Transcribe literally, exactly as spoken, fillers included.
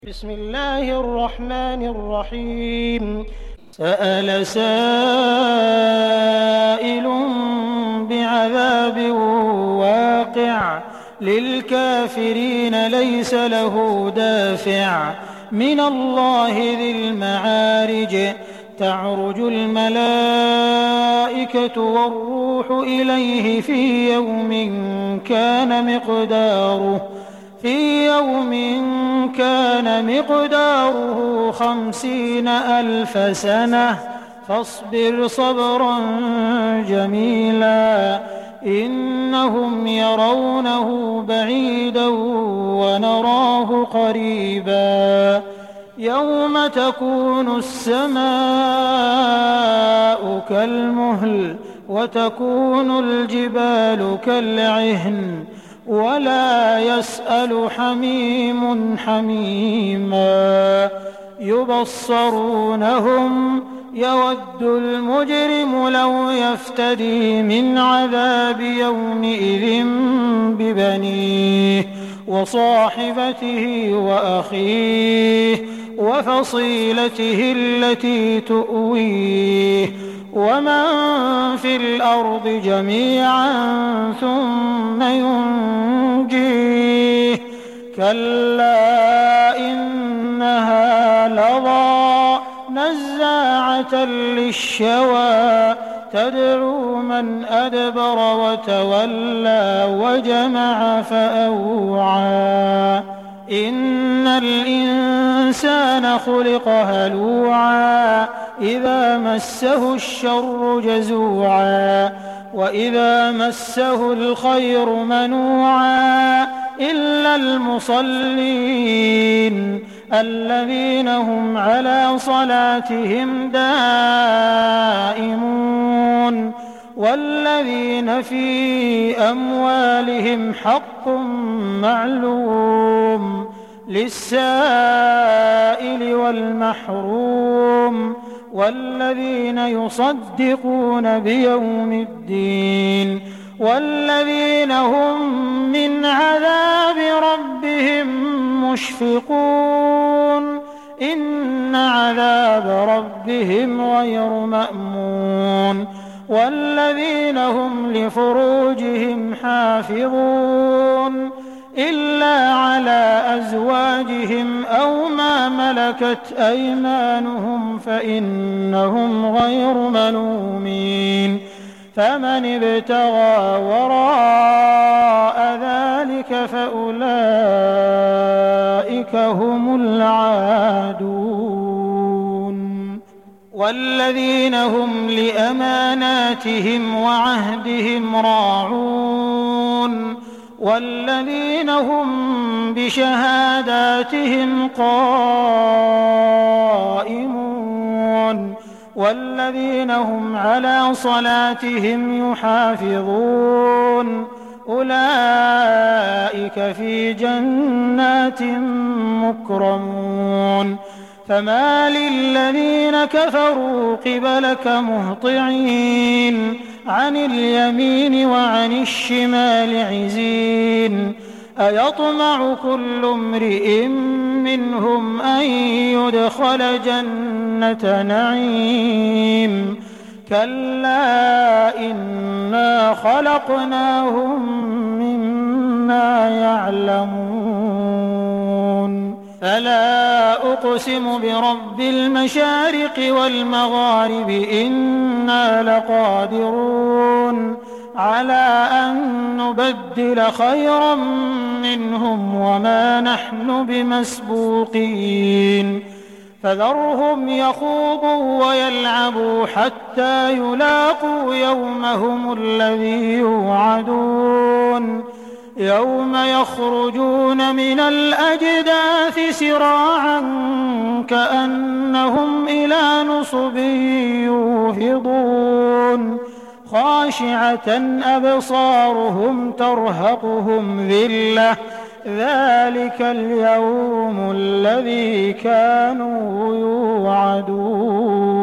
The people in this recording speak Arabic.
بسم الله الرحمن الرحيم سأل سائل بعذاب واقع للكافرين ليس له دافع من الله ذي المعارج تعرج الملائكة والروح إليه في يوم كان مقداره في يوم كان مقداره خمسين ألف سنة فاصبر صبرا جميلا إنهم يرونه بعيدا ونراه قريبا يوم تكون السماء كالمهل وتكون الجبال كالعهن ولا يسأل حميم حميما يبصرونهم يود المجرم لو يفتدي من عذاب يومئذ ببنيه وصاحبته وأخيه وفصيلته التي تؤويه ومن في الأرض جميعا ثم ينجيه كلا إنها لظى نزاعة للشوى تدعو من أدبر وتولى وجمع فأوعى إن الإنسان خلق هلوعا إذا مسه الشر جزوعا وإذا مسه الخير منوعا إلا المصلين الذين هم على صلاتهم دائمون والذين في أموالهم حق معلوم للسائل والمحروم والذين يصدقون بيوم الدين والذين هم من عذاب ربهم مشفقون إن عذاب ربهم غير مأمون والذين هم لفروجهم حافظون إلا على أزواجهم أو ما ملكت أيمانهم فإنهم غير ملومين فمن ابتغى وراء ذلك فأولئك هم العادون والذين هم لأماناتهم وعهدهم راعون والذين هم بشهاداتهم قائمون والذين هم على صلاتهم يحافظون أولئك في جنات مكرمون فما للذين كفروا قبلك مهطعين عن اليمين وعن الشمال عزين أيطمع كل امرئ منهم أن يدخل جنة نعيم كلا إنا خلقناهم مما يعلمون فلا أقسم برب المشارق والمغارب إنا لقادرون على أن نبدل خيرا منهم وما نحن بمسبوقين فذرهم يخوضوا ويلعبوا حتى يلاقوا يومهم الذي يوعدون يوم يخرجون من الأجداث سراعا كأنهم إلى نصب يوفضون خاشعة أبصارهم ترهقهم ذلة ذلك اليوم الذي كانوا يوعدون.